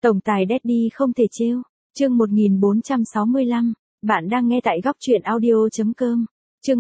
Tổng tài Daddy không thể trêu. Chương 1465. Bạn đang nghe tại góc truyện audio.com. Chương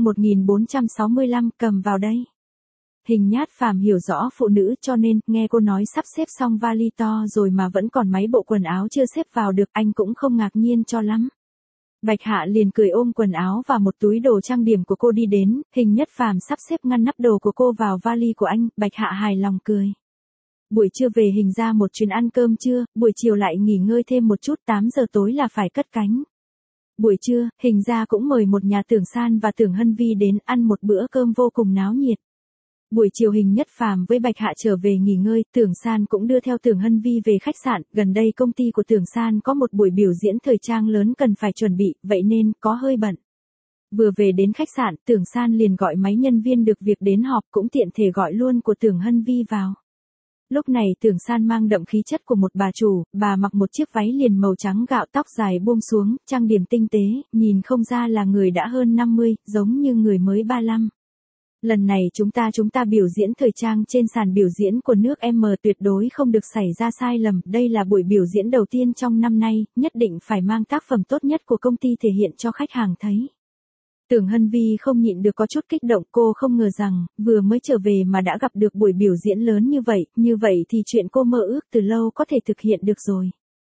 1465, cầm vào đây. Hình Nhát Phàm hiểu rõ phụ nữ, cho nên nghe cô nói sắp xếp xong vali to rồi mà vẫn còn mấy bộ quần áo chưa xếp vào được, anh cũng không ngạc nhiên cho lắm. Bạch Hạ liền cười ôm quần áo và một túi đồ trang điểm của cô đi đến. Hình Nhất Phàm sắp xếp ngăn nắp đồ của cô vào vali của anh. Bạch Hạ hài lòng cười. Buổi trưa về Hình ra một chuyến ăn cơm trưa, buổi chiều lại nghỉ ngơi thêm một chút, 8 giờ tối là phải cất cánh. Buổi trưa, Hình ra cũng mời một nhà Tưởng San và Tưởng Hân Vi đến ăn một bữa cơm vô cùng náo nhiệt. Buổi chiều Hình Nhất Phàm với Bạch Hạ trở về nghỉ ngơi, Tưởng San cũng đưa theo Tưởng Hân Vi về khách sạn. Gần đây công ty của Tưởng San có một buổi biểu diễn thời trang lớn cần phải chuẩn bị, vậy nên có hơi bận. Vừa về đến khách sạn, Tưởng San liền gọi mấy nhân viên được việc đến họp, cũng tiện thể gọi luôn của Tưởng Hân Vi vào. Lúc này Tưởng San mang đậm khí chất của một bà chủ, bà mặc một chiếc váy liền màu trắng gạo, tóc dài buông xuống, trang điểm tinh tế, nhìn không ra là người đã hơn 50, giống như người mới 35. Lần này chúng ta biểu diễn thời trang trên sàn biểu diễn của nước M, tuyệt đối không được xảy ra sai lầm, đây là buổi biểu diễn đầu tiên trong năm nay, nhất định phải mang tác phẩm tốt nhất của công ty thể hiện cho khách hàng thấy. Tưởng Hân Vi không nhịn được có chút kích động, cô không ngờ rằng, vừa mới trở về mà đã gặp được buổi biểu diễn lớn như vậy thì chuyện cô mơ ước từ lâu có thể thực hiện được rồi.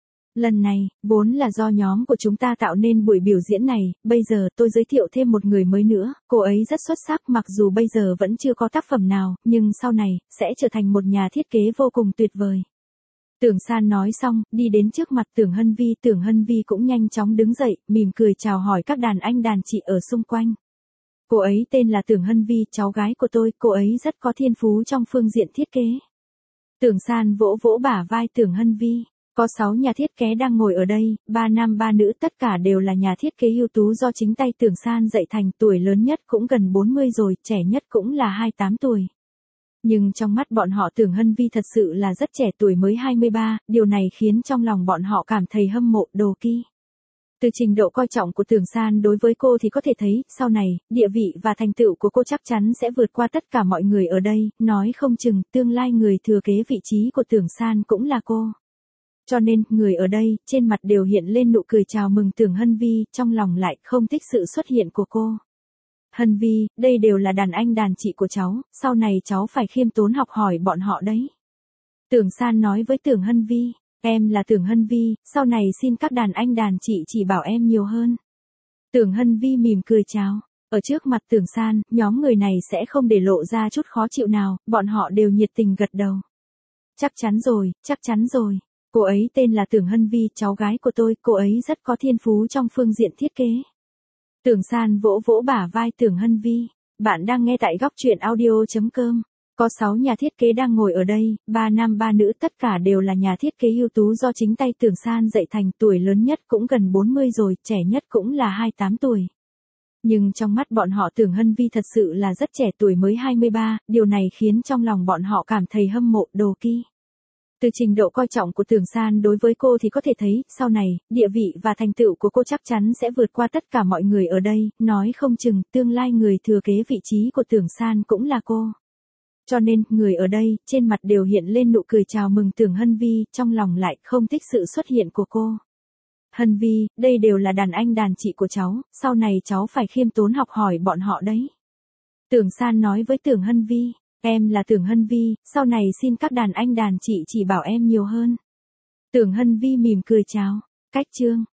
Lần này, vốn là do nhóm của chúng ta tạo nên buổi biểu diễn này, bây giờ tôi giới thiệu thêm một người mới nữa, cô ấy rất xuất sắc, mặc dù bây giờ vẫn chưa có tác phẩm nào, nhưng sau này, sẽ trở thành một nhà thiết kế vô cùng tuyệt vời. Tưởng San nói xong, đi đến trước mặt Tưởng Hân Vi cũng nhanh chóng đứng dậy, mỉm cười chào hỏi các đàn anh đàn chị ở xung quanh. Cô ấy tên là Tưởng Hân Vi, cháu gái của tôi, cô ấy rất có thiên phú trong phương diện thiết kế. Tưởng San vỗ vỗ bả vai Tưởng Hân Vi. Có 6 nhà thiết kế đang ngồi ở đây, 3 nam 3 nữ, tất cả đều là nhà thiết kế ưu tú do chính tay Tưởng San dạy thành, tuổi lớn nhất cũng gần 40 rồi, trẻ nhất cũng là 28 tuổi. Nhưng trong mắt bọn họ Tưởng Hân Vi thật sự là rất trẻ tuổi, mới 23, điều này khiến trong lòng bọn họ cảm thấy hâm mộ, đố kỵ. Từ trình độ coi trọng của Tưởng San đối với cô thì có thể thấy, sau này, địa vị và thành tựu của cô chắc chắn sẽ vượt qua tất cả mọi người ở đây, nói không chừng, tương lai người thừa kế vị trí của Tưởng San cũng là cô. Cho nên, người ở đây, trên mặt đều hiện lên nụ cười chào mừng Tưởng Hân Vi, trong lòng lại không thích sự xuất hiện của cô. Hân Vi, đây đều là đàn anh đàn chị của cháu, sau này cháu phải khiêm tốn học hỏi bọn họ đấy. Tưởng San nói với Tưởng Hân Vi, em là Tưởng Hân Vi, sau này xin các đàn anh đàn chị chỉ bảo em nhiều hơn. Tưởng Hân Vi mỉm cười chào. Ở trước mặt Tưởng San, nhóm người này sẽ không để lộ ra chút khó chịu nào, bọn họ đều nhiệt tình gật đầu. Chắc chắn rồi. Cô ấy tên là Tưởng Hân Vi, cháu gái của tôi, cô ấy rất có thiên phú trong phương diện thiết kế. Tưởng San vỗ vỗ bả vai Tưởng Hân Vi. Bạn đang nghe tại góc truyện audio.com. Có 6 nhà thiết kế đang ngồi ở đây, 3 nam 3 nữ, tất cả đều là nhà thiết kế ưu tú do chính tay Tưởng San dạy thành, tuổi lớn nhất cũng gần 40 rồi, trẻ nhất cũng là 28 tuổi. Nhưng trong mắt bọn họ Tưởng Hân Vi thật sự là rất trẻ tuổi, mới 23, điều này khiến trong lòng bọn họ cảm thấy hâm mộ, đố kỵ. Từ trình độ coi trọng của Tưởng San đối với cô thì có thể thấy, sau này, địa vị và thành tựu của cô chắc chắn sẽ vượt qua tất cả mọi người ở đây, nói không chừng, tương lai người thừa kế vị trí của Tưởng San cũng là cô. Cho nên, người ở đây, trên mặt đều hiện lên nụ cười chào mừng Tưởng Hân Vi, trong lòng lại không thích sự xuất hiện của cô. Hân Vi, đây đều là đàn anh đàn chị của cháu, sau này cháu phải khiêm tốn học hỏi bọn họ đấy. Tưởng San nói với Tưởng Hân Vi. Em là Tưởng Hân Vi, sau này xin các đàn anh đàn chị chỉ bảo em nhiều hơn. Tưởng Hân Vi mỉm cười chào. Cách chương.